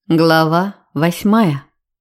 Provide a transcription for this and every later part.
Глава 8.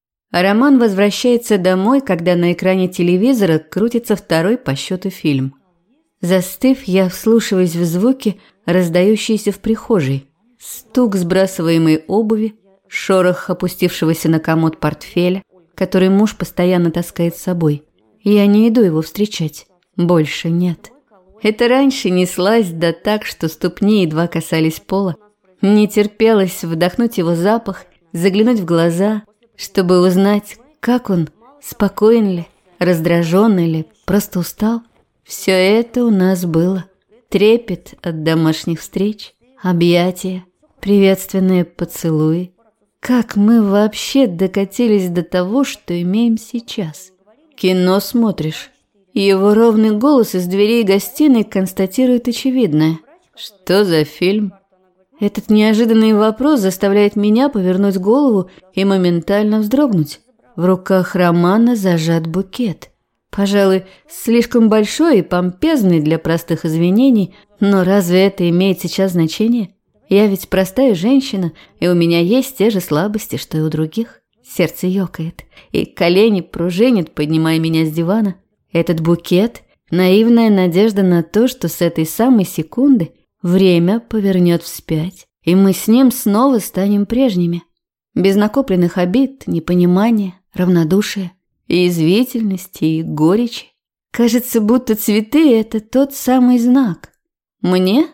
Роман возвращается домой, когда на экране телевизора крутится второй по счету фильм. Застыв, я вслушиваюсь в звуки, раздающиеся в прихожей. Стук сбрасываемой обуви, шорох опустившегося на комод портфеля, который муж постоянно таскает с собой. Я не иду его встречать. Больше нет. Это раньше неслась, да так, что ступни едва касались пола. Не терпелось вдохнуть его запах, заглянуть в глаза, чтобы узнать, как он, спокоен ли, раздражен или просто устал. Все это у нас было. Трепет от домашних встреч, объятия, приветственные поцелуи. Как мы вообще докатились до того, что имеем сейчас? Кино смотришь. Его ровный голос из дверей гостиной констатирует очевидное. Что за фильм? Этот неожиданный вопрос заставляет меня повернуть голову и моментально вздрогнуть. В руках Романа зажат букет. Пожалуй, слишком большой и помпезный для простых извинений, но разве это имеет сейчас значение? Я ведь простая женщина, и у меня есть те же слабости, что и у других. Сердце ёкает, и колени пружинят, поднимая меня с дивана. Этот букет – наивная надежда на то, что с этой самой секунды время повернет вспять, и мы с ним снова станем прежними. Без накопленных обид, непонимания, равнодушия, и язвительности, и горечи. Кажется, будто цветы – это тот самый знак. Мне?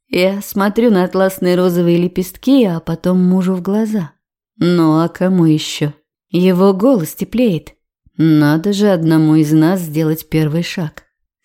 Я смотрю на атласные розовые лепестки, а потом мужу в глаза. Ну а кому еще? Его голос теплеет. Надо же одному из нас сделать первый шаг.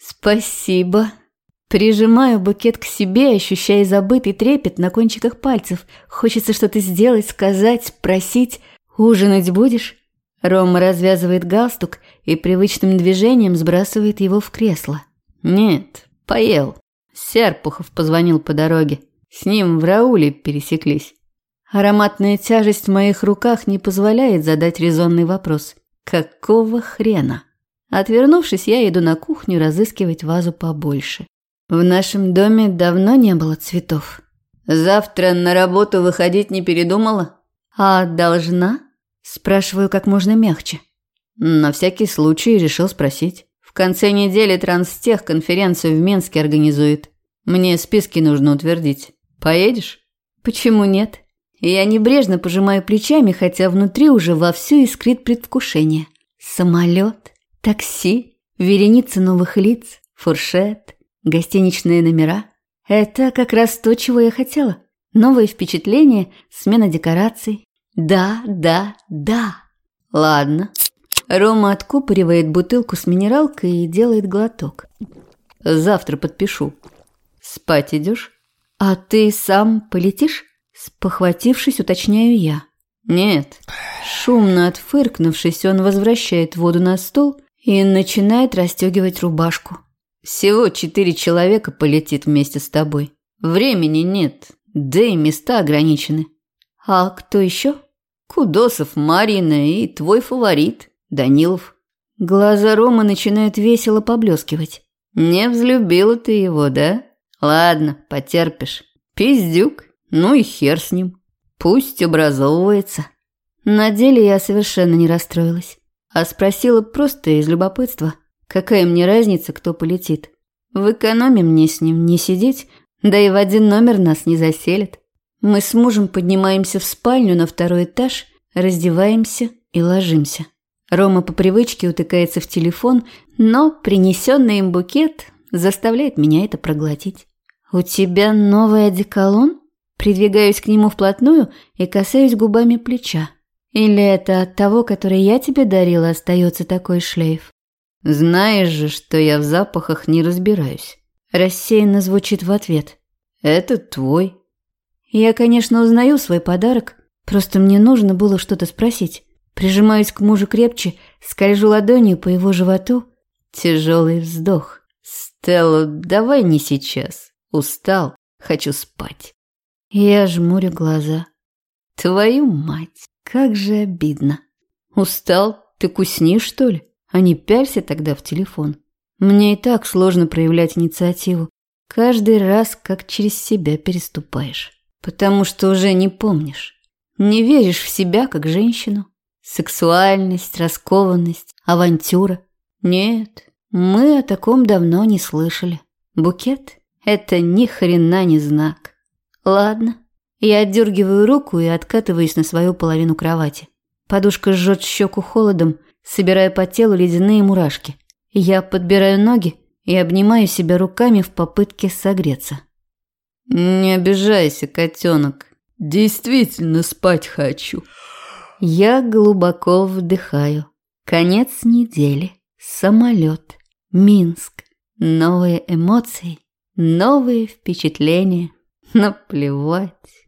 Спасибо. Прижимаю букет к себе, ощущая забытый трепет на кончиках пальцев. Хочется что-то сделать, сказать, спросить. «Ужинать будешь?» Рома развязывает галстук и привычным движением сбрасывает его в кресло. «Нет, поел. Серпухов позвонил по дороге. С ним в Рауле пересеклись». Ароматная тяжесть в моих руках не позволяет задать резонный вопрос. «Какого хрена?» Отвернувшись, я иду на кухню разыскивать вазу побольше. В нашем доме давно не было цветов. Завтра на работу выходить не передумала? А должна? Спрашиваю как можно мягче. На всякий случай решил спросить. В конце недели Транстех конференцию в Минске организует. Мне списки нужно утвердить. Поедешь? Почему нет? Я небрежно пожимаю плечами, хотя внутри уже вовсю искрит предвкушение. Самолет, такси, вереница новых лиц, фуршет, гостиничные номера. Это как раз то, чего я хотела. Новые впечатления, смена декораций. Да. Ладно. Рома откупоривает бутылку с минералкой и делает глоток. Завтра подпишу. Спать идешь? А ты сам полетишь? Спохватившись, уточняю я. Нет. Шумно отфыркнувшись, он возвращает воду на стол и начинает расстегивать рубашку. Всего 4 человека полетит вместе с тобой. Времени нет, да и места ограничены. А кто еще? Кудосов, Марина и твой фаворит, Данилов. Глаза Ромы начинают весело поблескивать. Не взлюбила ты его, да? Ладно, потерпишь. Пиздюк, ну и хер с ним. Пусть образовывается. На деле я совершенно не расстроилась, а спросила просто из любопытства. Какая мне разница, кто полетит? В экономе мне с ним не сидеть, да и в один номер нас не заселят. Мы с мужем поднимаемся в спальню на 2-й этаж, раздеваемся и ложимся. Рома по привычке утыкается в телефон, но принесенный им букет заставляет меня это проглотить. «У тебя новый одеколон?» Придвигаюсь к нему вплотную и касаюсь губами плеча. Или это от того, который я тебе дарила, остается такой шлейф? Знаешь же, что я в запахах не разбираюсь. Рассеянно звучит в ответ. Это твой. Я, конечно, узнаю свой подарок, просто мне нужно было что-то спросить. Прижимаюсь к мужу крепче, скольжу ладонью по его животу. Тяжелый вздох. Стелла, давай не сейчас. Устал, хочу спать. Я жмурю глаза. Твою мать, как же обидно. Устал? Ты кусни, что ли? А не пялься тогда в телефон. Мне и так сложно проявлять инициативу. Каждый раз как через себя переступаешь. Потому что уже не помнишь. Не веришь в себя как женщину. Сексуальность, раскованность, авантюра. Нет, мы о таком давно не слышали. Букет – это ни хрена не знак. Ладно, я отдергиваю руку и откатываюсь на свою половину кровати. Подушка жжет щеку холодом, собирая по телу ледяные мурашки. Я подбираю ноги и обнимаю себя руками в попытке согреться. «Не обижайся, котенок. Действительно спать хочу». Я глубоко вдыхаю. Конец недели. Самолет. Минск. Новые эмоции. Новые впечатления. Наплевать.